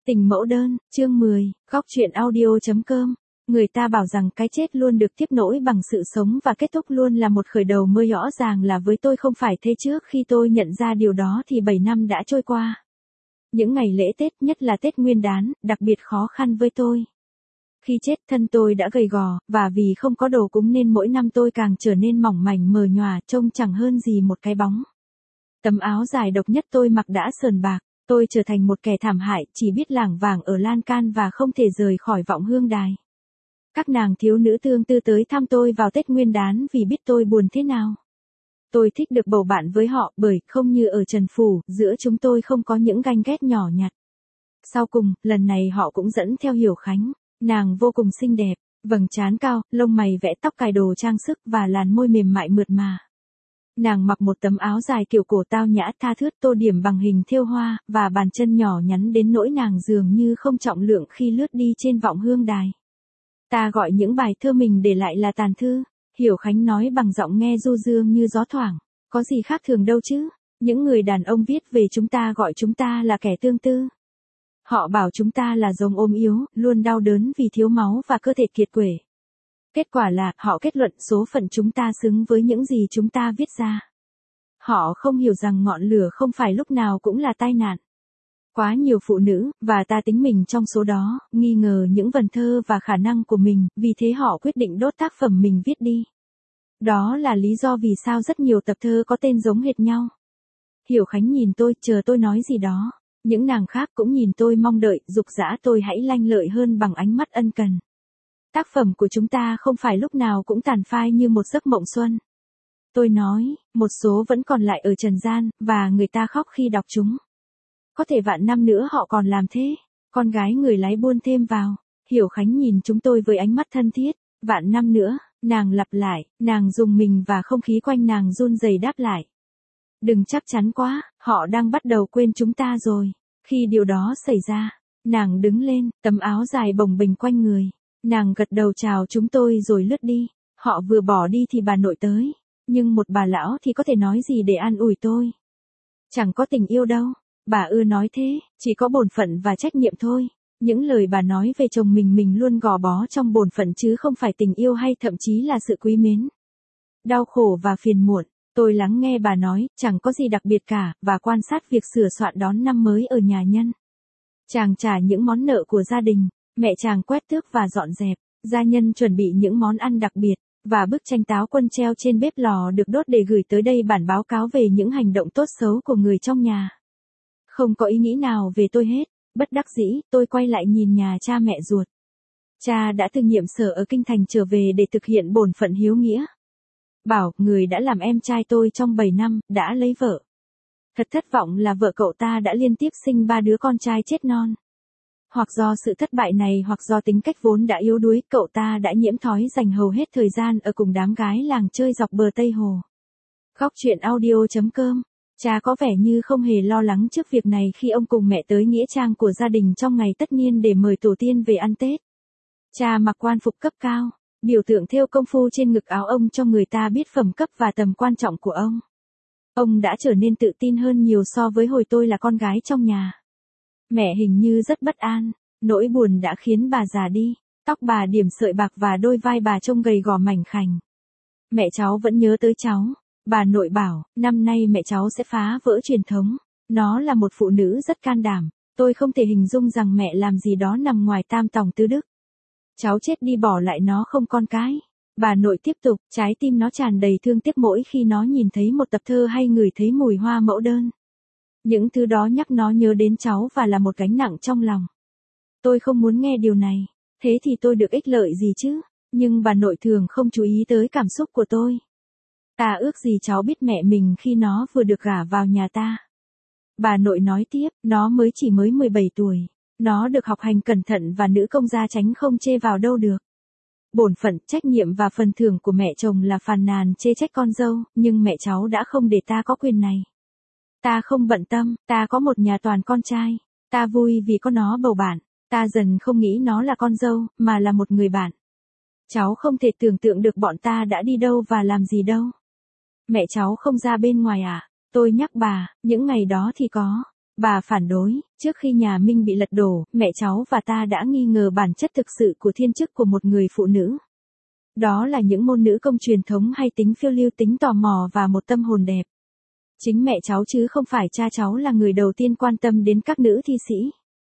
Tình mẫu đơn, chương 10, góc truyện audio.com. Người ta bảo rằng cái chết luôn được tiếp nối bằng sự sống và kết thúc luôn là một khởi đầu mới, rõ ràng là với tôi không phải thế. Trước khi tôi nhận ra điều đó thì 7 năm đã trôi qua. Những ngày lễ Tết, nhất là Tết Nguyên đán, đặc biệt khó khăn với tôi. Khi chết, thân tôi đã gầy gò, và vì không có đồ cúng nên mỗi năm tôi càng trở nên mỏng mảnh mờ nhòa, trông chẳng hơn gì một cái bóng. Tấm áo dài độc nhất tôi mặc đã sờn bạc. Tôi trở thành một kẻ thảm hại, chỉ biết lảng vảng ở lan can và không thể rời khỏi vọng hương đài. Các nàng thiếu nữ tương tư tới thăm tôi vào Tết Nguyên đán vì biết tôi buồn thế nào. Tôi thích được bầu bạn với họ bởi, không như ở Trần Phủ, giữa chúng tôi không có những ganh ghét nhỏ nhặt. Sau cùng, lần này họ cũng dẫn theo Hiểu Khánh. Nàng vô cùng xinh đẹp, vầng trán cao, lông mày vẽ tóc, cài đồ trang sức và làn môi mềm mại mượt mà. Nàng mặc một tấm áo dài kiểu cổ tao nhã tha thướt, tô điểm bằng hình thêu hoa, và bàn chân nhỏ nhắn đến nỗi nàng dường như không trọng lượng khi lướt đi trên vọng hương đài. Ta gọi những bài thơ mình để lại là tàn thư, Hiểu Khánh nói bằng giọng nghe du dương như gió thoảng. Có gì khác thường đâu chứ, những người đàn ông viết về chúng ta gọi chúng ta là kẻ tương tư. Họ bảo chúng ta là giống ốm yếu, luôn đau đớn vì thiếu máu và cơ thể kiệt quệ. Kết quả là, họ kết luận số phận chúng ta xứng với những gì chúng ta viết ra. Họ không hiểu rằng ngọn lửa không phải lúc nào cũng là tai nạn. Quá nhiều phụ nữ, và ta tính mình trong số đó, nghi ngờ những vần thơ và khả năng của mình, vì thế họ quyết định đốt tác phẩm mình viết đi. Đó là lý do vì sao rất nhiều tập thơ có tên giống hệt nhau. Hiểu Khánh nhìn tôi, chờ tôi nói gì đó. Những nàng khác cũng nhìn tôi mong đợi, giục giã tôi hãy lanh lợi hơn bằng ánh mắt ân cần. Tác phẩm của chúng ta không phải lúc nào cũng tàn phai như một giấc mộng xuân. Tôi nói, một số vẫn còn lại ở trần gian, và người ta khóc khi đọc chúng. Có thể vạn năm nữa họ còn làm thế. Con gái người lái buôn thêm vào. Hiểu Khánh nhìn chúng tôi với ánh mắt thân thiết. Vạn năm nữa, nàng lặp lại, nàng dùng mình và không khí quanh nàng run rẩy đáp lại. Đừng chắc chắn quá, họ đang bắt đầu quên chúng ta rồi. Khi điều đó xảy ra, nàng đứng lên, tấm áo dài bồng bềnh quanh người. Nàng gật đầu chào chúng tôi rồi lướt đi. Họ vừa bỏ đi thì bà nội tới. Nhưng một bà lão thì có thể nói gì để an ủi tôi? Chẳng có tình yêu đâu. Bà ưa nói thế, chỉ có bổn phận và trách nhiệm thôi. Những lời bà nói về chồng mình luôn gò bó trong bổn phận chứ không phải tình yêu hay thậm chí là sự quý mến. Đau khổ và phiền muộn, tôi lắng nghe bà nói, chẳng có gì đặc biệt cả, và quan sát việc sửa soạn đón năm mới ở nhà nhân. Chàng trả những món nợ của gia đình, mẹ chàng quét tước và dọn dẹp, gia nhân chuẩn bị những món ăn đặc biệt, và bức tranh táo quân treo trên bếp lò được đốt để gửi tới đây bản báo cáo về những hành động tốt xấu của người trong nhà. Không có ý nghĩ nào về tôi hết, bất đắc dĩ, tôi quay lại nhìn nhà cha mẹ ruột. Cha đã từ nhiệm sở ở Kinh Thành trở về để thực hiện bổn phận hiếu nghĩa. Bảo, người đã làm em trai tôi trong 7 năm, đã lấy vợ. Thật thất vọng là vợ cậu ta đã liên tiếp sinh 3 đứa con trai chết non. Hoặc do sự thất bại này hoặc do tính cách vốn đã yếu đuối, cậu ta đã nhiễm thói dành hầu hết thời gian ở cùng đám gái làng chơi dọc bờ Tây Hồ. Góc truyện audio.com. Cha có vẻ như không hề lo lắng trước việc này khi ông cùng mẹ tới nghĩa trang của gia đình trong ngày tất niên để mời tổ tiên về ăn Tết. Cha mặc quan phục cấp cao, biểu tượng thêu công phu trên ngực áo ông cho người ta biết phẩm cấp và tầm quan trọng của ông. Ông đã trở nên tự tin hơn nhiều so với hồi tôi là con gái trong nhà. Mẹ hình như rất bất an, nỗi buồn đã khiến bà già đi, tóc bà điểm sợi bạc và đôi vai bà trông gầy gò mảnh khảnh. Mẹ cháu vẫn nhớ tới cháu. Bà nội bảo, năm nay mẹ cháu sẽ phá vỡ truyền thống. Nó là một phụ nữ rất can đảm. Tôi không thể hình dung rằng mẹ làm gì đó nằm ngoài tam tòng tứ đức. Cháu chết đi bỏ lại nó không con cái. Bà nội tiếp tục, trái tim nó tràn đầy thương tiếc mỗi khi nó nhìn thấy một tập thơ hay ngửi thấy mùi hoa mẫu đơn. Những thứ đó nhắc nó nhớ đến cháu và là một gánh nặng trong lòng. Tôi không muốn nghe điều này. Thế thì tôi được ích lợi gì chứ? Nhưng bà nội thường không chú ý tới cảm xúc của tôi. Ta ước gì cháu biết mẹ mình khi nó vừa được gả vào nhà ta. Bà nội nói tiếp, nó chỉ mới 17 tuổi. Nó được học hành cẩn thận và nữ công gia tránh không chê vào đâu được. Bổn phận, trách nhiệm và phần thưởng của mẹ chồng là phàn nàn chê trách con dâu, nhưng mẹ cháu đã không để ta có quyền này. Ta không bận tâm, ta có một nhà toàn con trai. Ta vui vì có nó bầu bạn. Ta dần không nghĩ nó là con dâu, mà là một người bạn. Cháu không thể tưởng tượng được bọn ta đã đi đâu và làm gì đâu. Mẹ cháu không ra bên ngoài à? Tôi nhắc bà, những ngày đó thì có. Bà phản đối, trước khi nhà Minh bị lật đổ, mẹ cháu và ta đã nghi ngờ bản chất thực sự của thiên chức của một người phụ nữ. Đó là những môn nữ công truyền thống hay tính phiêu lưu, tính tò mò và một tâm hồn đẹp. Chính mẹ cháu chứ không phải cha cháu là người đầu tiên quan tâm đến các nữ thi sĩ.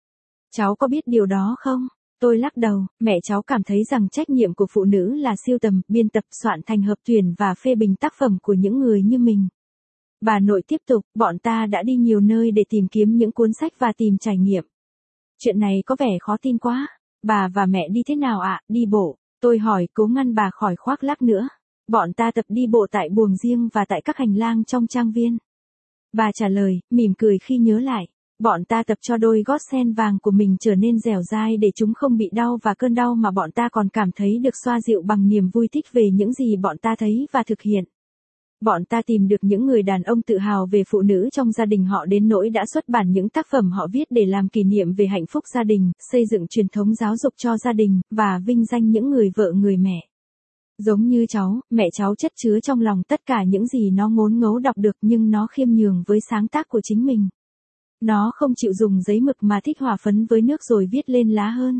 Cháu có biết điều đó không? Tôi lắc đầu, mẹ cháu cảm thấy rằng trách nhiệm của phụ nữ là sưu tầm, biên tập, soạn thành hợp tuyển và phê bình tác phẩm của những người như mình. Bà nội tiếp tục, bọn ta đã đi nhiều nơi để tìm kiếm những cuốn sách và tìm trải nghiệm. Chuyện này có vẻ khó tin quá. Bà và mẹ đi thế nào ạ? Đi bộ. Tôi hỏi, cố ngăn bà khỏi khoác lác nữa. Bọn ta tập đi bộ tại buồng riêng và tại các hành lang trong trang viên. Bà trả lời, mỉm cười khi nhớ lại. Bọn ta tập cho đôi gót sen vàng của mình trở nên dẻo dai để chúng không bị đau, và cơn đau mà bọn ta còn cảm thấy được xoa dịu bằng niềm vui thích về những gì bọn ta thấy và thực hiện. Bọn ta tìm được những người đàn ông tự hào về phụ nữ trong gia đình họ đến nỗi đã xuất bản những tác phẩm họ viết để làm kỷ niệm về hạnh phúc gia đình, xây dựng truyền thống giáo dục cho gia đình, và vinh danh những người vợ người mẹ. Giống như cháu, mẹ cháu chất chứa trong lòng tất cả những gì nó ngốn ngấu đọc được, nhưng nó khiêm nhường với sáng tác của chính mình. Nó không chịu dùng giấy mực mà thích hòa phấn với nước rồi viết lên lá hơn.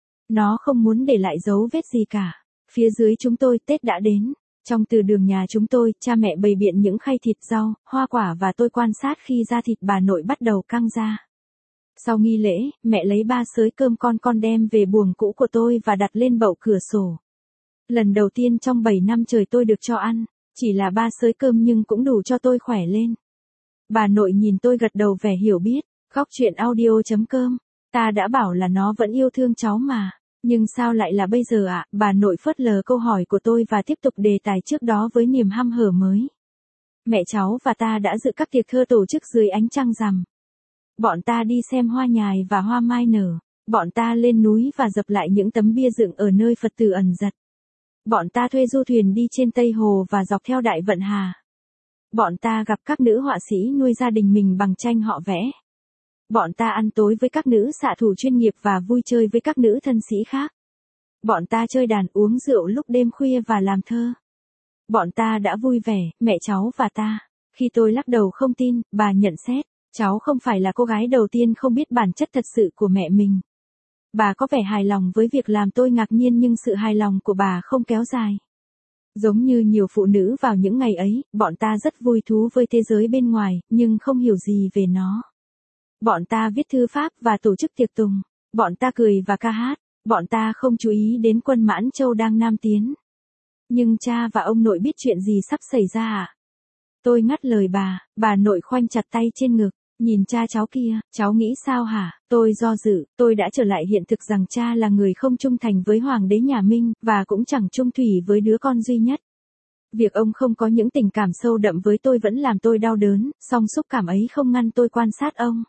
Nó không muốn để lại dấu vết gì cả. Phía dưới chúng tôi, Tết đã đến. Trong từ đường nhà chúng tôi, cha mẹ bày biện những khay thịt, rau, hoa quả, và tôi quan sát khi da thịt bà nội bắt đầu căng ra. Sau nghi lễ, mẹ lấy 3 sới cơm con đem về buồng cũ của tôi và đặt lên bậu cửa sổ. Lần đầu tiên trong 7 năm trời tôi được cho ăn, chỉ là 3 sới cơm nhưng cũng đủ cho tôi khỏe lên. Bà nội nhìn tôi gật đầu vẻ hiểu biết. Góc chuyện audio.com. Ta đã bảo là nó vẫn yêu thương cháu mà. Nhưng sao lại là bây giờ ạ? Bà nội phớt lờ câu hỏi của tôi và tiếp tục đề tài trước đó với niềm hăm hở mới. Mẹ cháu và ta đã dự các tiệc thơ tổ chức dưới ánh trăng rằm. Bọn ta đi xem hoa nhài và hoa mai nở. Bọn ta lên núi và dập lại những tấm bia dựng ở nơi Phật tử ẩn giật. Bọn ta thuê du thuyền đi trên Tây Hồ và dọc theo Đại Vận Hà. Bọn ta gặp các nữ họa sĩ nuôi gia đình mình bằng tranh họ vẽ. Bọn ta ăn tối với các nữ xạ thủ chuyên nghiệp và vui chơi với các nữ thân sĩ khác. Bọn ta chơi đàn, uống rượu lúc đêm khuya và làm thơ. Bọn ta đã vui vẻ, mẹ cháu và ta. Khi tôi lắc đầu không tin, bà nhận xét, cháu không phải là cô gái đầu tiên không biết bản chất thật sự của mẹ mình. Bà có vẻ hài lòng với việc làm tôi ngạc nhiên, nhưng sự hài lòng của bà không kéo dài. Giống như nhiều phụ nữ vào những ngày ấy, bọn ta rất vui thú với thế giới bên ngoài, nhưng không hiểu gì về nó. Bọn ta viết thư pháp và tổ chức tiệc tùng. Bọn ta cười và ca hát. Bọn ta không chú ý đến quân Mãn Châu đang nam tiến. Nhưng cha và ông nội biết chuyện gì sắp xảy ra à? Tôi ngắt lời bà nội khoanh chặt tay trên ngực, nhìn cha cháu kia, cháu nghĩ sao hả? Tôi do dự, tôi đã trở lại hiện thực rằng cha là người không trung thành với hoàng đế nhà Minh, và cũng chẳng trung thủy với đứa con duy nhất. Việc ông không có những tình cảm sâu đậm với tôi vẫn làm tôi đau đớn, song xúc cảm ấy không ngăn tôi quan sát ông.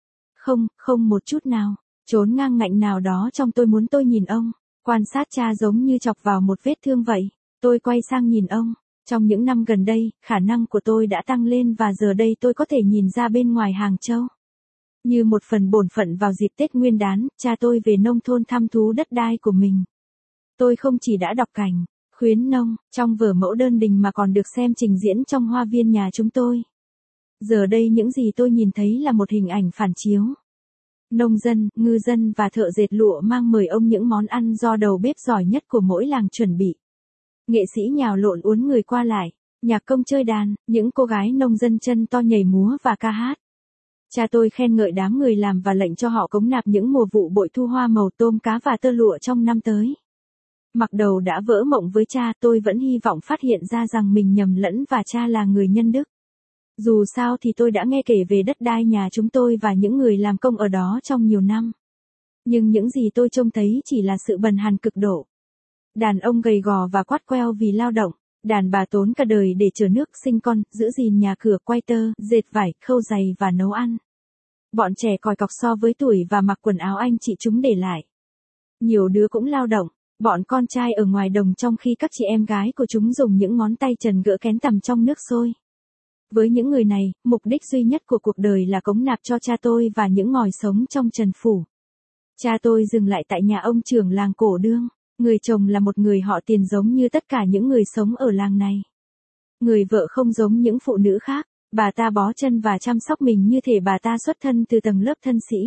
Không một chút nào. Chốn ngang ngạnh nào đó trong tôi muốn tôi nhìn ông. Quan sát cha giống như chọc vào một vết thương vậy. Tôi quay sang nhìn ông. Trong những năm gần đây, khả năng của tôi đã tăng lên và giờ đây tôi có thể nhìn ra bên ngoài Hàng Châu. Như một phần bổn phận vào dịp Tết Nguyên đán, cha tôi về nông thôn thăm thú đất đai của mình. Tôi không chỉ đã đọc cảnh, khuyến nông, trong vở mẫu đơn đình mà còn được xem trình diễn trong hoa viên nhà chúng tôi. Giờ đây những gì tôi nhìn thấy là một hình ảnh phản chiếu. Nông dân, ngư dân và thợ dệt lụa mang mời ông những món ăn do đầu bếp giỏi nhất của mỗi làng chuẩn bị. Nghệ sĩ nhào lộn uốn người qua lại, nhạc công chơi đàn, những cô gái nông dân chân to nhảy múa và ca hát. Cha tôi khen ngợi đám người làm và lệnh cho họ cống nạp những mùa vụ bội thu hoa màu, tôm cá và tơ lụa trong năm tới. Mặc đầu đã vỡ mộng với cha, tôi vẫn hy vọng phát hiện ra rằng mình nhầm lẫn và cha là người nhân đức. Dù sao thì tôi đã nghe kể về đất đai nhà chúng tôi và những người làm công ở đó trong nhiều năm. Nhưng những gì tôi trông thấy chỉ là sự bần hàn cực độ. Đàn ông gầy gò và quắt queo vì lao động, đàn bà tốn cả đời để chở nước, sinh con, giữ gìn nhà cửa, quay tơ, dệt vải, khâu giày và nấu ăn. Bọn trẻ còi cọc so với tuổi và mặc quần áo anh chị chúng để lại. Nhiều đứa cũng lao động, bọn con trai ở ngoài đồng trong khi các chị em gái của chúng dùng những ngón tay trần gỡ kén tằm trong nước sôi. Với những người này, mục đích duy nhất của cuộc đời là cống nạp cho cha tôi và những ngòi sống trong trần phủ. Cha tôi dừng lại tại nhà ông trưởng làng Cổ Đương. Người chồng là một người họ Tiền giống như tất cả những người sống ở làng này. Người vợ không giống những phụ nữ khác. Bà ta bó chân và chăm sóc mình như thể bà ta xuất thân từ tầng lớp thân sĩ.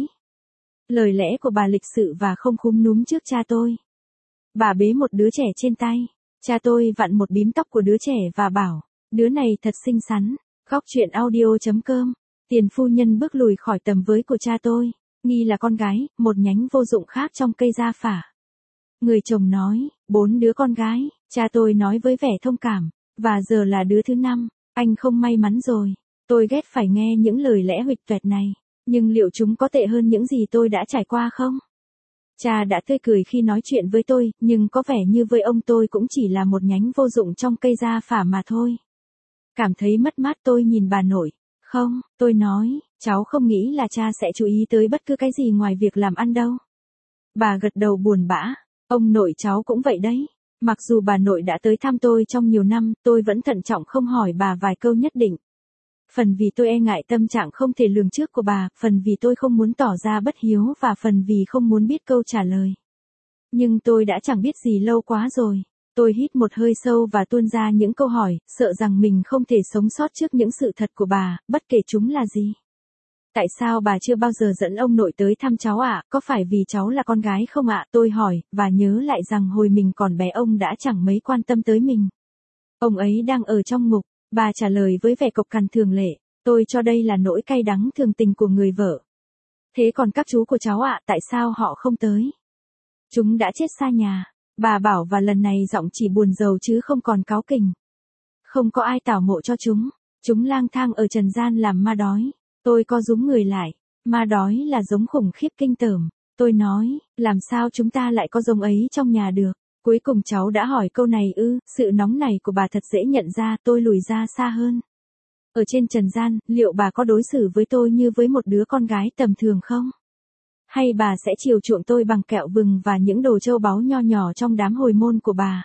Lời lẽ của bà lịch sự và không khúm núm trước cha tôi. Bà bế một đứa trẻ trên tay. Cha tôi vặn một bím tóc của đứa trẻ và bảo, đứa này thật xinh xắn. Góc truyện audio.com. Tiền phu nhân bước lùi khỏi tầm với của cha tôi. Nghi là con gái, một nhánh vô dụng khác trong cây gia phả. Người chồng nói, 4 đứa con gái, cha tôi nói với vẻ thông cảm. Và giờ là đứa thứ 5, anh không may mắn rồi. Tôi ghét phải nghe những lời lẽ huỵch toẹt này. Nhưng liệu chúng có tệ hơn những gì tôi đã trải qua không? Cha đã tươi cười khi nói chuyện với tôi, nhưng có vẻ như với ông tôi cũng chỉ là một nhánh vô dụng trong cây gia phả mà thôi. Cảm thấy mất mát tôi nhìn bà nội. Không, tôi nói, cháu không nghĩ là cha sẽ chú ý tới bất cứ cái gì ngoài việc làm ăn đâu. Bà gật đầu buồn bã, ông nội cháu cũng vậy đấy. Mặc dù bà nội đã tới thăm tôi trong nhiều năm, tôi vẫn thận trọng không hỏi bà vài câu nhất định. Phần vì tôi e ngại tâm trạng không thể lường trước của bà, phần vì tôi không muốn tỏ ra bất hiếu và phần vì không muốn biết câu trả lời. Nhưng tôi đã chẳng biết gì lâu quá rồi. Tôi hít một hơi sâu và tuôn ra những câu hỏi, sợ rằng mình không thể sống sót trước những sự thật của bà, bất kể chúng là gì. Tại sao bà chưa bao giờ dẫn ông nội tới thăm cháu ạ? Có phải vì cháu là con gái không ạ? Tôi hỏi, và nhớ lại rằng hồi mình còn bé ông đã chẳng mấy quan tâm tới mình. Ông ấy đang ở trong ngục, bà trả lời với vẻ cộc cằn thường lệ. Tôi cho đây là nỗi cay đắng thường tình của người vợ. Thế còn các chú của cháu ạ, tại sao họ không tới? Chúng đã chết xa nhà. Bà bảo và lần này giọng chỉ buồn rầu chứ không còn cáu kỉnh. Không có ai tảo mộ cho chúng. Chúng lang thang ở trần gian làm ma đói. Tôi co rúm người lại. Ma đói là giống khủng khiếp kinh tởm. Tôi nói, làm sao chúng ta lại có giống ấy trong nhà được? Cuối cùng cháu đã hỏi câu này ư? Sự nóng này của bà thật dễ nhận ra, tôi lùi ra xa hơn. Ở trên trần gian, liệu bà có đối xử với tôi như với một đứa con gái tầm thường không? Hay bà sẽ chiều chuộng tôi bằng kẹo vừng và những đồ châu báu nho nhỏ trong đám hồi môn của bà?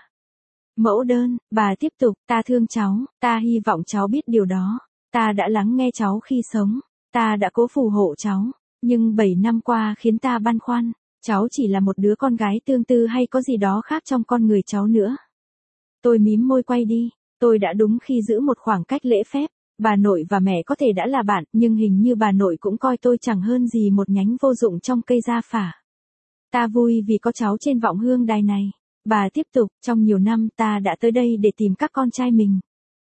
Mẫu đơn, bà tiếp tục, ta thương cháu, ta hy vọng cháu biết điều đó. Ta đã lắng nghe cháu khi sống, ta đã cố phù hộ cháu, nhưng 7 năm qua khiến ta băn khoăn, cháu chỉ là một đứa con gái tương tư hay có gì đó khác trong con người cháu nữa. Tôi mím môi quay đi, tôi đã đúng khi giữ một khoảng cách lễ phép. Bà nội và mẹ có thể đã là bạn, nhưng hình như bà nội cũng coi tôi chẳng hơn gì một nhánh vô dụng trong cây gia phả. Ta vui vì có cháu trên vọng hương đài này. Bà tiếp tục, trong nhiều năm ta đã tới đây để tìm các con trai mình.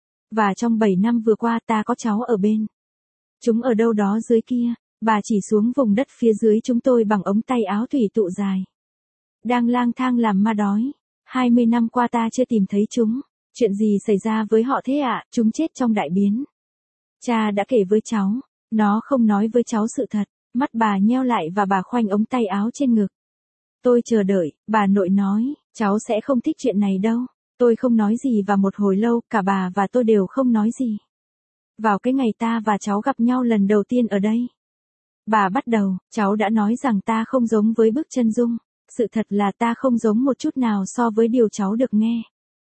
Và trong 7 năm vừa qua ta có cháu ở bên. Chúng ở đâu đó dưới kia, bà chỉ xuống vùng đất phía dưới chúng tôi bằng ống tay áo thủy tụ dài. Đang lang thang làm ma đói. 20 năm qua ta chưa tìm thấy chúng. Chuyện gì xảy ra với họ thế ạ? Chúng chết trong đại biến. Cha đã kể với cháu, nó không nói với cháu sự thật, mắt bà nheo lại và bà khoanh ống tay áo trên ngực. Tôi chờ đợi, bà nội nói, cháu sẽ không thích chuyện này đâu. Tôi không nói gì và một hồi lâu, cả bà và tôi đều không nói gì. Vào cái ngày ta và cháu gặp nhau lần đầu tiên ở đây. Bà bắt đầu, cháu đã nói rằng ta không giống với bức chân dung. Sự thật là ta không giống một chút nào so với điều cháu được nghe.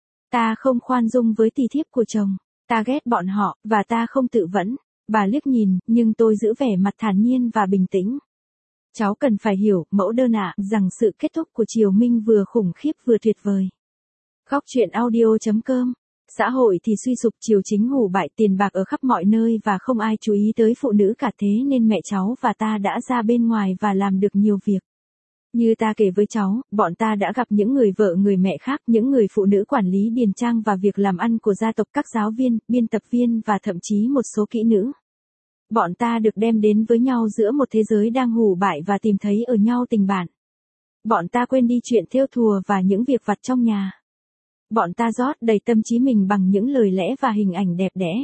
Ta không khoan dung với tỳ thiếp của chồng. Ta ghét bọn họ, và ta không tự vẫn. Bà liếc nhìn, nhưng tôi giữ vẻ mặt thản nhiên và bình tĩnh. Cháu cần phải hiểu, mẫu đơn ạ, rằng sự kết thúc của triều Minh vừa khủng khiếp vừa tuyệt vời. Góc truyện audio.com. Xã hội thì suy sụp, triều chính hủ bại, tiền bạc ở khắp mọi nơi và không ai chú ý tới phụ nữ cả, thế nên mẹ cháu và ta đã ra bên ngoài và làm được nhiều việc. Như ta kể với cháu, bọn ta đã gặp những người vợ người mẹ khác, những người phụ nữ quản lý điền trang và việc làm ăn của gia tộc, các giáo viên, biên tập viên và thậm chí một số kỹ nữ. Bọn ta được đem đến với nhau giữa một thế giới đang hủ bại và tìm thấy ở nhau tình bạn. Bọn ta quên đi chuyện thêu thùa và những việc vặt trong nhà. Bọn ta rót đầy tâm trí mình bằng những lời lẽ và hình ảnh đẹp đẽ.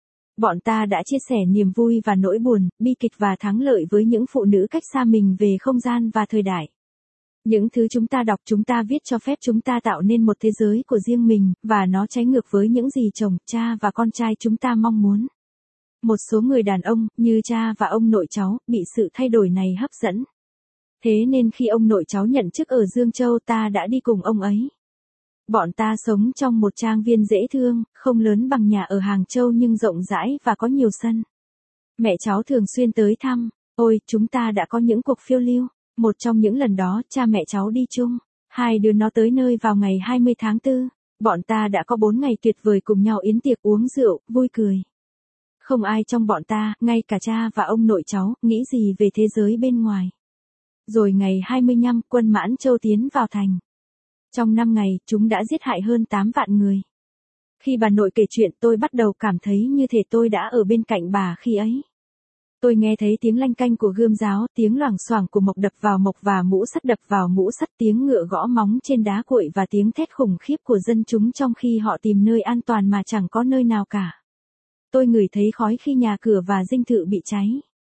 Bọn ta đã chia sẻ niềm vui và nỗi buồn, bi kịch và thắng lợi với những phụ nữ cách xa mình về không gian và thời đại. Những thứ chúng ta đọc, chúng ta viết cho phép chúng ta tạo nên một thế giới của riêng mình, và nó trái ngược với những gì chồng, cha và con trai chúng ta mong muốn. Một số người đàn ông, như cha và ông nội cháu, bị sự thay đổi này hấp dẫn. Thế nên khi ông nội cháu nhận chức ở Dương Châu, ta đã đi cùng ông ấy. Bọn ta sống trong một trang viên dễ thương, không lớn bằng nhà ở Hàng Châu nhưng rộng rãi và có nhiều sân. Mẹ cháu thường xuyên tới thăm. Ôi, chúng ta đã có những cuộc phiêu lưu. Một trong những lần đó, cha mẹ cháu đi chung. Hai đứa nó tới nơi vào ngày 20 tháng 4. Bọn ta đã có 4 ngày tuyệt vời cùng nhau yến tiệc uống rượu, vui cười. Không ai trong bọn ta, ngay cả cha và ông nội cháu, nghĩ gì về thế giới bên ngoài. Rồi ngày 25, quân Mãn Châu tiến vào thành. Trong 5 ngày, chúng đã giết hại hơn 8 vạn người. Khi bà nội kể chuyện, tôi bắt đầu cảm thấy như thể tôi đã ở bên cạnh bà khi ấy. Tôi nghe thấy tiếng lanh canh của gươm giáo, tiếng loảng xoảng của mộc đập vào mộc và mũ sắt đập vào mũ sắt, tiếng ngựa gõ móng trên đá cuội và tiếng thét khủng khiếp của dân chúng trong khi họ tìm nơi an toàn mà chẳng có nơi nào cả. Tôi ngửi thấy khói khi nhà cửa và dinh thự bị cháy.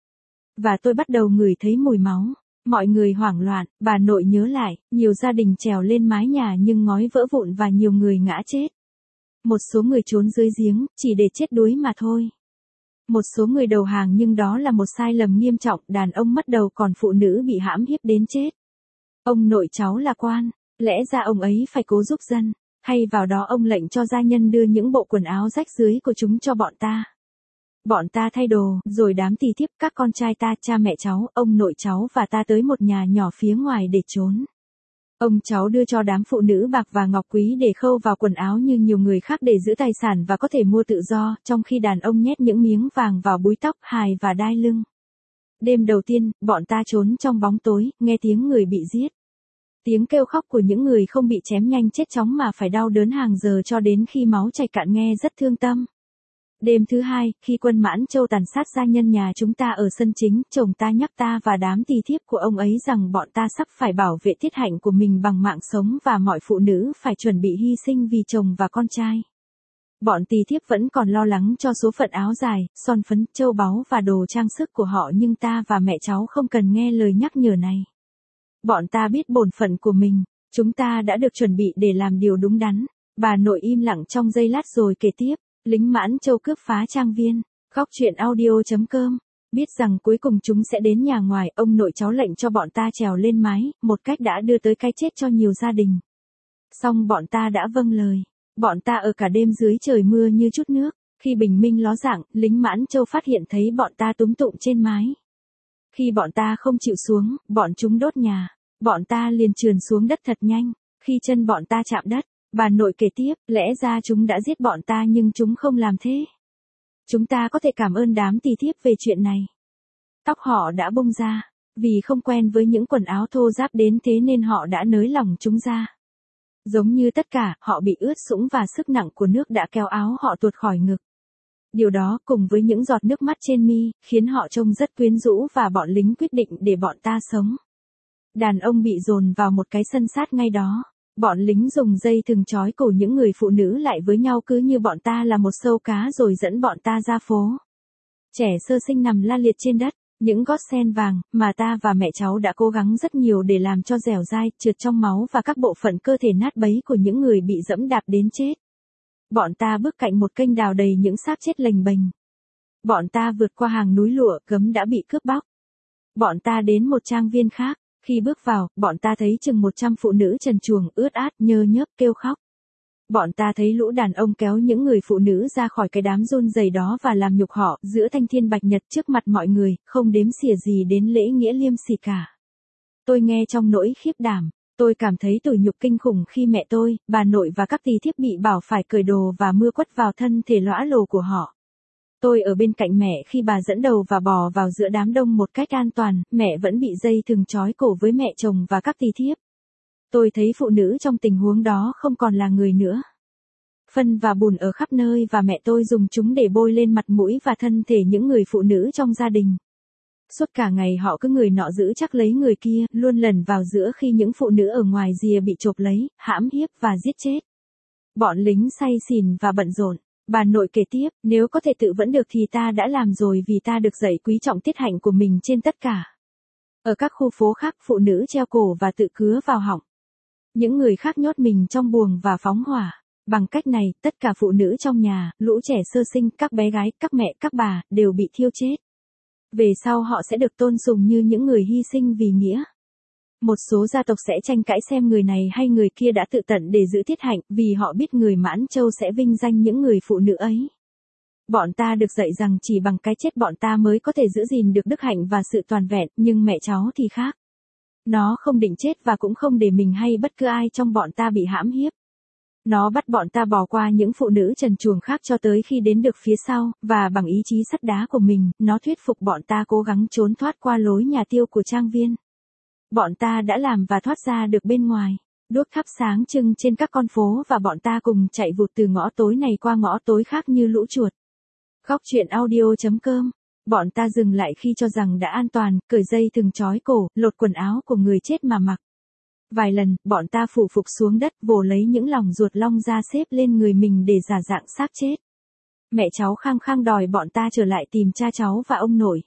Và tôi bắt đầu ngửi thấy mùi máu. Mọi người hoảng loạn, bà nội nhớ lại, nhiều gia đình trèo lên mái nhà nhưng ngói vỡ vụn và nhiều người ngã chết. Một số người trốn dưới giếng, chỉ để chết đuối mà thôi. Một số người đầu hàng nhưng đó là một sai lầm nghiêm trọng, đàn ông mất đầu còn phụ nữ bị hãm hiếp đến chết. Ông nội cháu là quan, lẽ ra ông ấy phải cố giúp dân, hay vào đó ông lệnh cho gia nhân đưa những bộ quần áo rách rưới của chúng cho bọn ta. Bọn ta thay đồ, rồi đám tỳ thiếp, các con trai ta, cha mẹ cháu, ông nội cháu và ta tới một nhà nhỏ phía ngoài để trốn. Ông cháu đưa cho đám phụ nữ bạc và ngọc quý để khâu vào quần áo như nhiều người khác để giữ tài sản và có thể mua tự do, trong khi đàn ông nhét những miếng vàng vào búi tóc, hài và đai lưng. Đêm đầu tiên, bọn ta trốn trong bóng tối, nghe tiếng người bị giết. Tiếng kêu khóc của những người không bị chém nhanh chết chóng mà phải đau đớn hàng giờ cho đến khi máu chảy cạn nghe rất thương tâm. Đêm thứ hai, khi quân Mãn Châu tàn sát gia nhân nhà chúng ta ở sân chính, chồng ta nhắc ta và đám tỳ thiếp của ông ấy rằng bọn ta sắp phải bảo vệ tiết hạnh của mình bằng mạng sống và mọi phụ nữ phải chuẩn bị hy sinh vì chồng và con trai. Bọn tỳ thiếp vẫn còn lo lắng cho số phận áo dài, son phấn, châu báu và đồ trang sức của họ nhưng ta và mẹ cháu không cần nghe lời nhắc nhở này. Bọn ta biết bổn phận của mình, chúng ta đã được chuẩn bị để làm điều đúng đắn. Bà nội im lặng trong giây lát rồi kể tiếp. Lính Mãn Châu cướp phá trang viên. Góc truyện audio.com. Biết rằng cuối cùng chúng sẽ đến nhà ngoài, ông nội cháu lệnh cho bọn ta trèo lên mái, một cách đã đưa tới cái chết cho nhiều gia đình. Xong bọn ta đã vâng lời. Bọn ta ở cả đêm dưới trời mưa như chút nước. Khi bình minh ló dạng, lính Mãn Châu phát hiện thấy bọn ta túm tụm trên mái. Khi bọn ta không chịu xuống, bọn chúng đốt nhà. Bọn ta liền trườn xuống đất thật nhanh. Khi chân bọn ta chạm đất, bà nội kể tiếp, lẽ ra chúng đã giết bọn ta nhưng chúng không làm thế. Chúng ta có thể cảm ơn đám tỳ thiếp về chuyện này. Tóc họ đã bung ra, vì không quen với những quần áo thô ráp đến thế nên họ đã nới lỏng chúng ra. Giống như tất cả, họ bị ướt sũng và sức nặng của nước đã kéo áo họ tuột khỏi ngực. Điều đó cùng với những giọt nước mắt trên mi, khiến họ trông rất quyến rũ và bọn lính quyết định để bọn ta sống. Đàn ông bị dồn vào một cái sân sát ngay đó. Bọn lính dùng dây thừng trói cổ những người phụ nữ lại với nhau cứ như bọn ta là một sâu cá rồi dẫn bọn ta ra phố. Trẻ sơ sinh nằm la liệt trên đất, những gót sen vàng, mà ta và mẹ cháu đã cố gắng rất nhiều để làm cho dẻo dai, trượt trong máu và các bộ phận cơ thể nát bấy của những người bị dẫm đạp đến chết. Bọn ta bước cạnh một kênh đào đầy những xác chết lềnh bềnh. Bọn ta vượt qua hàng núi lụa gấm đã bị cướp bóc. Bọn ta đến một trang viên khác. Khi bước vào, bọn ta thấy chừng 100 phụ nữ trần truồng, ướt át, nhơ nhớp, kêu khóc. Bọn ta thấy lũ đàn ông kéo những người phụ nữ ra khỏi cái đám run rẩy đó và làm nhục họ, giữa thanh thiên bạch nhật trước mặt mọi người, không đếm xỉa gì đến lễ nghĩa liêm sỉ cả. Tôi nghe trong nỗi khiếp đảm, tôi cảm thấy tủi nhục kinh khủng khi mẹ tôi, bà nội và các tỳ thiếp bị bảo phải cởi đồ và mưa quất vào thân thể lõa lồ của họ. Tôi ở bên cạnh mẹ khi bà dẫn đầu và bò vào giữa đám đông một cách an toàn, mẹ vẫn bị dây thừng trói cổ với mẹ chồng và các tỳ thiếp. Tôi thấy phụ nữ trong tình huống đó không còn là người nữa. Phân và bùn ở khắp nơi và mẹ tôi dùng chúng để bôi lên mặt mũi và thân thể những người phụ nữ trong gia đình. Suốt cả ngày họ cứ người nọ giữ chắc lấy người kia, luôn lẩn vào giữa khi những phụ nữ ở ngoài rìa bị chộp lấy, hãm hiếp và giết chết. Bọn lính say xỉn và bận rộn. Bà nội kể tiếp, nếu có thể tự vẫn được thì ta đã làm rồi vì ta được dạy quý trọng tiết hạnh của mình trên tất cả. Ở các khu phố khác, phụ nữ treo cổ và tự cứa vào họng. Những người khác nhốt mình trong buồng và phóng hỏa. Bằng cách này, tất cả phụ nữ trong nhà, lũ trẻ sơ sinh, các bé gái, các mẹ, các bà, đều bị thiêu chết. Về sau họ sẽ được tôn sùng như những người hy sinh vì nghĩa. Một số gia tộc sẽ tranh cãi xem người này hay người kia đã tự tận để giữ tiết hạnh, vì họ biết người Mãn Châu sẽ vinh danh những người phụ nữ ấy. Bọn ta được dạy rằng chỉ bằng cái chết bọn ta mới có thể giữ gìn được đức hạnh và sự toàn vẹn, nhưng mẹ cháu thì khác. Nó không định chết và cũng không để mình hay bất cứ ai trong bọn ta bị hãm hiếp. Nó bắt bọn ta bỏ qua những phụ nữ trần truồng khác cho tới khi đến được phía sau, và bằng ý chí sắt đá của mình, nó thuyết phục bọn ta cố gắng trốn thoát qua lối nhà tiêu của trang viên. Bọn ta đã làm và thoát ra được bên ngoài. Đuốc thắp sáng trưng trên các con phố và bọn ta cùng chạy vụt từ ngõ tối này qua ngõ tối khác như lũ chuột. Góc truyện audio.com. Bọn ta dừng lại khi cho rằng đã an toàn, cởi dây thừng trói cổ, lột quần áo của người chết mà mặc. Vài lần, bọn ta phủ phục xuống đất, vồ lấy những lòng ruột long ra xếp lên người mình để giả dạng xác chết. Mẹ cháu khăng khăng đòi bọn ta trở lại tìm cha cháu và ông nội.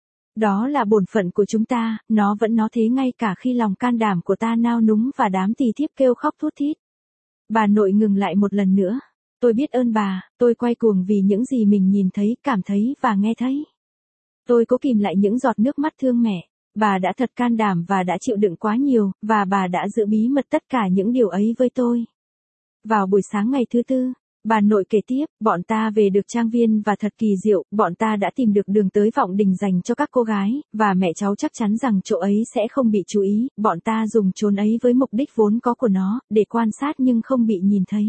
Đó là bổn phận của chúng ta, nó vẫn nói thế ngay cả khi lòng can đảm của ta nao núng và đám tỳ thiếp kêu khóc thút thít. Bà nội ngừng lại một lần nữa. Tôi biết ơn bà, tôi quay cuồng vì những gì mình nhìn thấy, cảm thấy và nghe thấy. Tôi cố kìm lại những giọt nước mắt thương mẹ. Bà đã thật can đảm và đã chịu đựng quá nhiều, và bà đã giữ bí mật tất cả những điều ấy với tôi. Vào buổi sáng ngày thứ tư, bà nội kể tiếp, bọn ta về được trang viên và thật kỳ diệu, bọn ta đã tìm được đường tới vọng đình dành cho các cô gái, và mẹ cháu chắc chắn rằng chỗ ấy sẽ không bị chú ý, bọn ta dùng chốn ấy với mục đích vốn có của nó, để quan sát nhưng không bị nhìn thấy.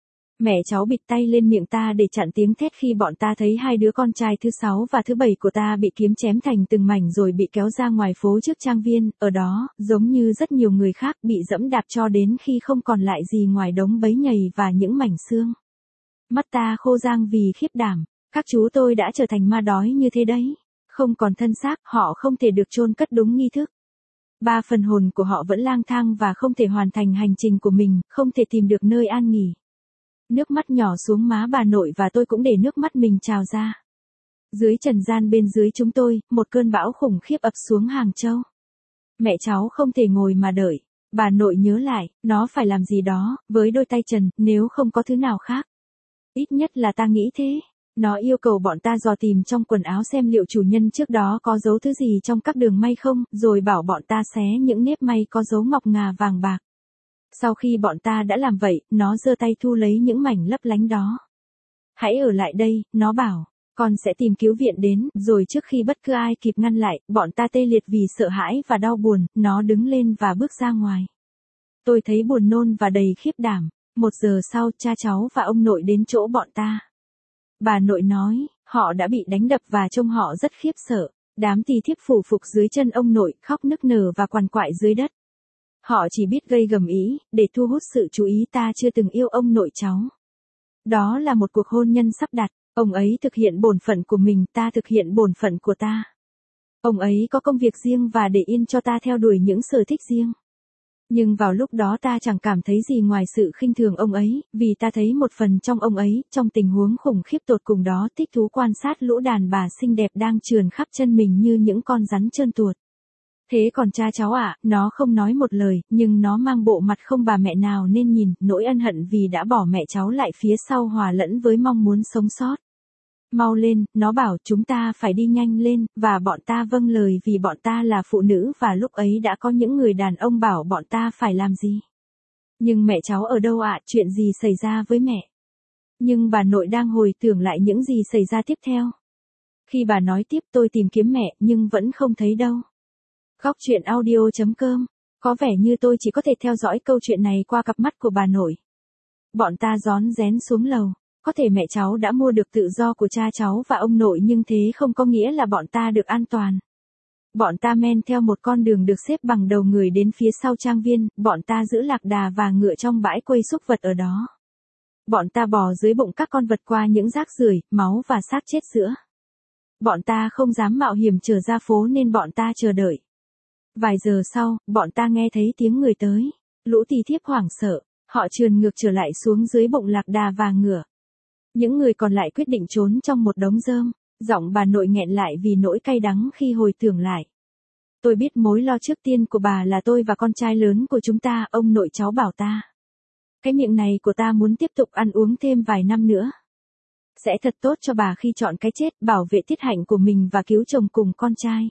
Mẹ cháu bịt tay lên miệng ta để chặn tiếng thét khi bọn ta thấy hai đứa con trai thứ 6 và thứ 7 của ta bị kiếm chém thành từng mảnh rồi bị kéo ra ngoài phố trước trang viên, ở đó, giống như rất nhiều người khác bị dẫm đạp cho đến khi không còn lại gì ngoài đống bấy nhầy và những mảnh xương. Mắt ta khô rang vì khiếp đảm, các chú tôi đã trở thành ma đói như thế đấy. Không còn thân xác, họ không thể được chôn cất đúng nghi thức. 3 phần hồn của họ vẫn lang thang và không thể hoàn thành hành trình của mình, không thể tìm được nơi an nghỉ. Nước mắt nhỏ xuống má bà nội và tôi cũng để nước mắt mình trào ra. Dưới trần gian bên dưới chúng tôi, một cơn bão khủng khiếp ập xuống Hàng Châu. Mẹ cháu không thể ngồi mà đợi. Bà nội nhớ lại, nó phải làm gì đó, với đôi tay trần, nếu không có thứ nào khác. Ít nhất là ta nghĩ thế. Nó yêu cầu bọn ta dò tìm trong quần áo xem liệu chủ nhân trước đó có giấu thứ gì trong các đường may không, rồi bảo bọn ta xé những nếp may có dấu ngọc ngà vàng bạc. Sau khi bọn ta đã làm vậy, nó giơ tay thu lấy những mảnh lấp lánh đó. Hãy ở lại đây, nó bảo, con sẽ tìm cứu viện đến, rồi trước khi bất cứ ai kịp ngăn lại, bọn ta tê liệt vì sợ hãi và đau buồn, nó đứng lên và bước ra ngoài. Tôi thấy buồn nôn và đầy khiếp đảm. 1 giờ sau, cha cháu và ông nội đến chỗ bọn ta. Bà nội nói, họ đã bị đánh đập và trông họ rất khiếp sợ. Đám tỳ thiếp phủ phục dưới chân ông nội, khóc nức nở và quằn quại dưới đất. Họ chỉ biết gây gầm ý, để thu hút sự chú ý. Ta chưa từng yêu ông nội cháu. Đó là một cuộc hôn nhân sắp đặt, ông ấy thực hiện bổn phận của mình, ta thực hiện bổn phận của ta. Ông ấy có công việc riêng và để yên cho ta theo đuổi những sở thích riêng. Nhưng vào lúc đó ta chẳng cảm thấy gì ngoài sự khinh thường ông ấy, vì ta thấy một phần trong ông ấy, trong tình huống khủng khiếp tột cùng đó, thích thú quan sát lũ đàn bà xinh đẹp đang trườn khắp chân mình như những con rắn trơn tuột. Thế còn cha cháu ạ, nó không nói một lời, nhưng nó mang bộ mặt không bà mẹ nào nên nhìn, nỗi ân hận vì đã bỏ mẹ cháu lại phía sau hòa lẫn với mong muốn sống sót. Mau lên, nó bảo chúng ta phải đi nhanh lên, và bọn ta vâng lời vì bọn ta là phụ nữ và lúc ấy đã có những người đàn ông bảo bọn ta phải làm gì. Nhưng mẹ cháu ở đâu ạ, chuyện gì xảy ra với mẹ? Nhưng bà nội đang hồi tưởng lại những gì xảy ra tiếp theo. Khi bà nói tiếp tôi tìm kiếm mẹ nhưng vẫn không thấy đâu. Góc truyện audio.com. Có vẻ như tôi chỉ có thể theo dõi câu chuyện này qua cặp mắt của bà nội. Bọn ta rón rén xuống lầu. Có thể mẹ cháu đã mua được tự do của cha cháu và ông nội nhưng thế không có nghĩa là bọn ta được an toàn. Bọn ta men theo một con đường được xếp bằng đầu người đến phía sau trang viên, bọn ta giữ lạc đà và ngựa trong bãi quây súc vật ở đó. Bọn ta bò dưới bụng các con vật qua những rác rưởi, máu và xác chết giữa. Bọn ta không dám mạo hiểm trở ra phố nên bọn ta chờ đợi. Vài giờ sau, bọn ta nghe thấy tiếng người tới. Lũ tỳ thiếp hoảng sợ, họ trườn ngược trở lại xuống dưới bụng lạc đà và ngựa. Những người còn lại quyết định trốn trong một đống rơm. Giọng bà nội nghẹn lại vì nỗi cay đắng khi hồi tưởng lại. Tôi biết mối lo trước tiên của bà là tôi và con trai lớn của chúng ta, ông nội cháu bảo ta. Cái miệng này của ta muốn tiếp tục ăn uống thêm vài năm nữa. Sẽ thật tốt cho bà khi chọn cái chết, bảo vệ tiết hạnh của mình và cứu chồng cùng con trai.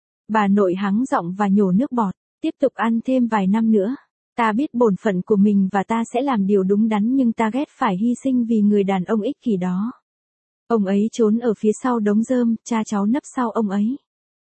Bà nội hắng giọng và nhổ nước bọt, tiếp tục ăn thêm vài năm nữa. Ta biết bổn phận của mình và ta sẽ làm điều đúng đắn nhưng ta ghét phải hy sinh vì người đàn ông ích kỷ đó. Ông ấy trốn ở phía sau đống rơm, cha cháu nấp sau ông ấy.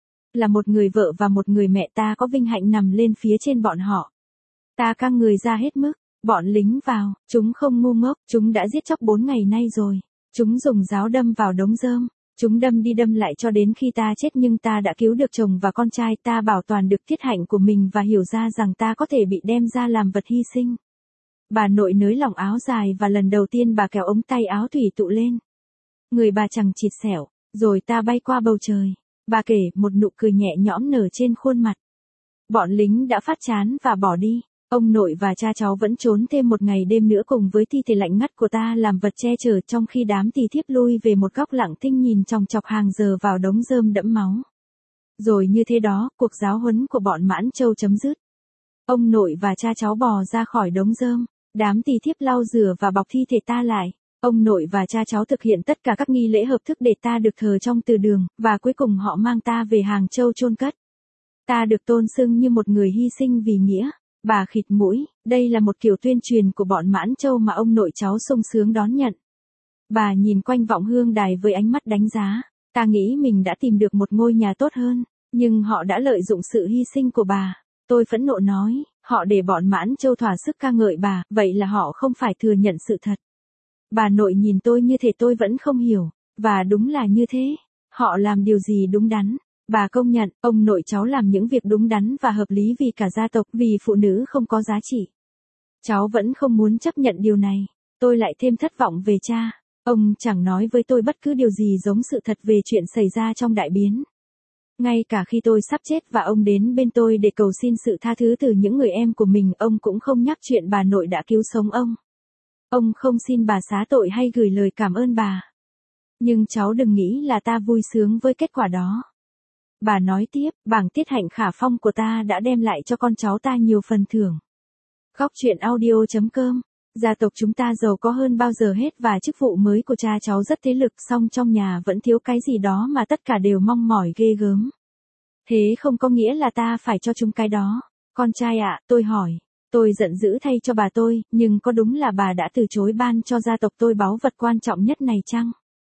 Là một người vợ và một người mẹ ta có vinh hạnh nằm lên phía trên bọn họ. Ta căng người ra hết mức, Bọn lính vào, chúng không ngu ngốc, chúng đã giết chóc 4 ngày nay rồi. Chúng dùng giáo đâm vào đống rơm. Chúng đâm đi đâm lại cho đến khi ta chết, nhưng ta đã cứu được chồng và con trai, ta bảo toàn được tiết hạnh của mình và hiểu ra rằng ta có thể bị đem ra làm vật hy sinh. Bà nội nới lỏng áo dài và lần đầu tiên bà kéo ống tay áo thủy tụ lên. Người bà chằng chịt xẻo, rồi ta bay qua bầu trời. Bà kể, một nụ cười nhẹ nhõm nở trên khuôn mặt. Bọn lính đã phát chán và bỏ đi. Ông nội và cha cháu vẫn trốn thêm một ngày đêm nữa cùng với thi thể lạnh ngắt của ta làm vật che chở, trong khi đám tỳ thiếp lui về một góc lặng thinh nhìn chòng chọc hàng giờ vào đống rơm đẫm máu. Rồi như thế đó, cuộc giáo huấn của bọn Mãn Châu chấm dứt. Ông nội và cha cháu bò ra khỏi đống rơm. Đám tỳ thiếp lau rửa và bọc thi thể ta lại. Ông nội và cha cháu thực hiện tất cả các nghi lễ hợp thức để ta được thờ trong từ đường, và cuối cùng họ mang ta về Hàng Châu chôn cất. Ta được tôn xưng như một người hy sinh vì nghĩa. Bà khịt mũi, đây là một kiểu tuyên truyền của bọn Mãn Châu mà ông nội cháu sung sướng đón nhận. Bà nhìn quanh vọng hương đài với ánh mắt đánh giá. Ta nghĩ mình đã tìm được một ngôi nhà tốt hơn, nhưng họ đã lợi dụng sự hy sinh của bà. Tôi phẫn nộ nói, họ để bọn Mãn Châu thỏa sức ca ngợi bà, vậy là họ không phải thừa nhận sự thật. Bà nội nhìn tôi như thể tôi vẫn không hiểu, và đúng là như thế. Họ làm điều gì đúng đắn. Bà công nhận, ông nội cháu làm những việc đúng đắn và hợp lý vì cả gia tộc, vì phụ nữ không có giá trị. Cháu vẫn không muốn chấp nhận điều này. Tôi lại thêm thất vọng về cha. Ông chẳng nói với tôi bất cứ điều gì giống sự thật về chuyện xảy ra trong đại biến. Ngay cả khi tôi sắp chết và ông đến bên tôi để cầu xin sự tha thứ từ những người em của mình, ông cũng không nhắc chuyện bà nội đã cứu sống ông. Ông không xin bà xá tội hay gửi lời cảm ơn bà. Nhưng cháu đừng nghĩ là ta vui sướng với kết quả đó. Bà nói tiếp, bảng tiết hạnh khả phong của ta đã đem lại cho con cháu ta nhiều phần thưởng. Góc truyện audio.com. Gia tộc chúng ta giàu có hơn bao giờ hết và chức vụ mới của cha cháu rất thế lực, song trong nhà vẫn thiếu cái gì đó mà tất cả đều mong mỏi ghê gớm. Thế không có nghĩa là ta phải cho chúng cái đó. Con trai ạ, tôi hỏi. Tôi giận dữ thay cho bà tôi, nhưng có đúng là bà đã từ chối ban cho gia tộc tôi báu vật quan trọng nhất này chăng?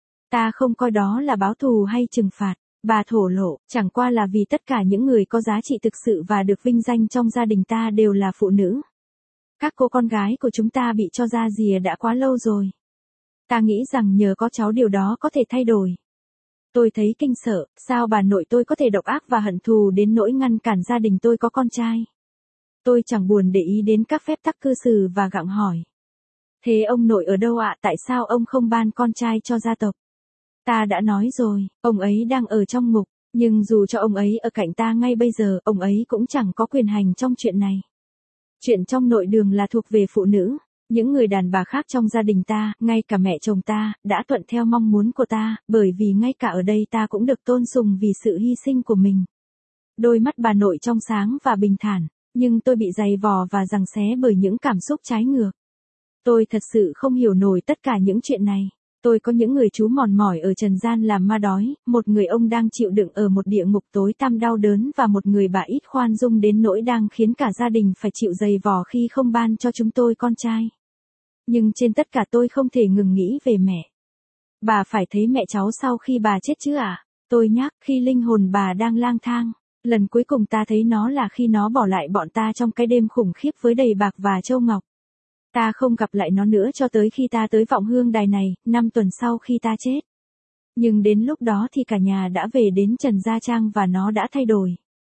Ta không coi đó là báo thù hay trừng phạt. Bà thổ lộ, chẳng qua là vì tất cả những người có giá trị thực sự và được vinh danh trong gia đình ta đều là phụ nữ. Các cô con gái của chúng ta bị cho ra rìa đã quá lâu rồi. Ta nghĩ rằng nhờ có cháu điều đó có thể thay đổi. Tôi thấy kinh sợ, sao bà nội tôi có thể độc ác và hận thù đến nỗi ngăn cản gia đình tôi có con trai. Tôi chẳng buồn để ý đến các phép tắc cư xử và gặng hỏi. Thế ông nội ở đâu ạ? Tại sao ông không ban con trai cho gia tộc? Ta đã nói rồi, ông ấy đang ở trong ngục, nhưng dù cho ông ấy ở cạnh ta ngay bây giờ, ông ấy cũng chẳng có quyền hành trong chuyện này. Chuyện trong nội đường là thuộc về phụ nữ. Những người đàn bà khác trong gia đình ta, ngay cả mẹ chồng ta, đã thuận theo mong muốn của ta, bởi vì ngay cả ở đây ta cũng được tôn sùng vì sự hy sinh của mình. Đôi mắt bà nội trong sáng và bình thản, nhưng tôi bị giày vò và giằng xé bởi những cảm xúc trái ngược. Tôi thật sự không hiểu nổi tất cả những chuyện này. Tôi có những người chú mòn mỏi ở trần gian làm ma đói, một người ông đang chịu đựng ở một địa ngục tối tăm đau đớn và một người bà ít khoan dung đến nỗi đang khiến cả gia đình phải chịu giày vò khi không ban cho chúng tôi con trai. Nhưng trên tất cả tôi không thể ngừng nghĩ về mẹ. Bà phải thấy mẹ cháu sau khi bà chết chứ à? Tôi nhắc, khi linh hồn bà đang lang thang. Lần cuối cùng ta thấy nó là khi nó bỏ lại bọn ta trong cái đêm khủng khiếp với đầy bạc và châu ngọc. Ta không gặp lại nó nữa cho tới khi ta tới vọng hương đài này, 5 tuần sau khi ta chết. Nhưng đến lúc đó thì cả nhà đã về đến Trần Gia Trang và nó đã thay đổi.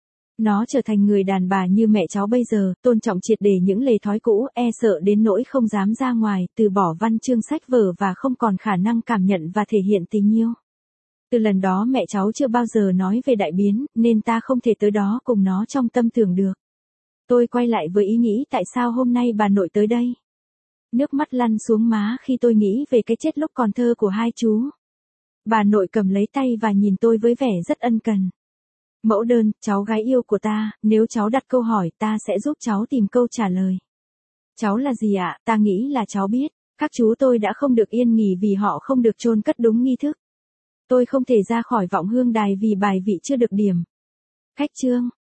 Nó trở thành người đàn bà như mẹ cháu bây giờ, tôn trọng triệt để những lề thói cũ, e sợ đến nỗi không dám ra ngoài, từ bỏ văn chương sách vở và không còn khả năng cảm nhận và thể hiện tình yêu. Từ lần đó mẹ cháu chưa bao giờ nói về đại biến, nên ta không thể tới đó cùng nó trong tâm tưởng được. Tôi quay lại với ý nghĩ tại sao hôm nay bà nội tới đây. Nước mắt lăn xuống má khi tôi nghĩ về cái chết lúc còn thơ của hai chú. Bà nội cầm lấy tay và nhìn tôi với vẻ rất ân cần. Mẫu đơn, cháu gái yêu của ta, nếu cháu đặt câu hỏi ta sẽ giúp cháu tìm câu trả lời. Cháu là gì ạ? Ta nghĩ là cháu biết. Các chú tôi đã không được yên nghỉ vì họ không được chôn cất đúng nghi thức. Tôi không thể ra khỏi vọng hương đài vì bài vị chưa được điểm. Khách chương.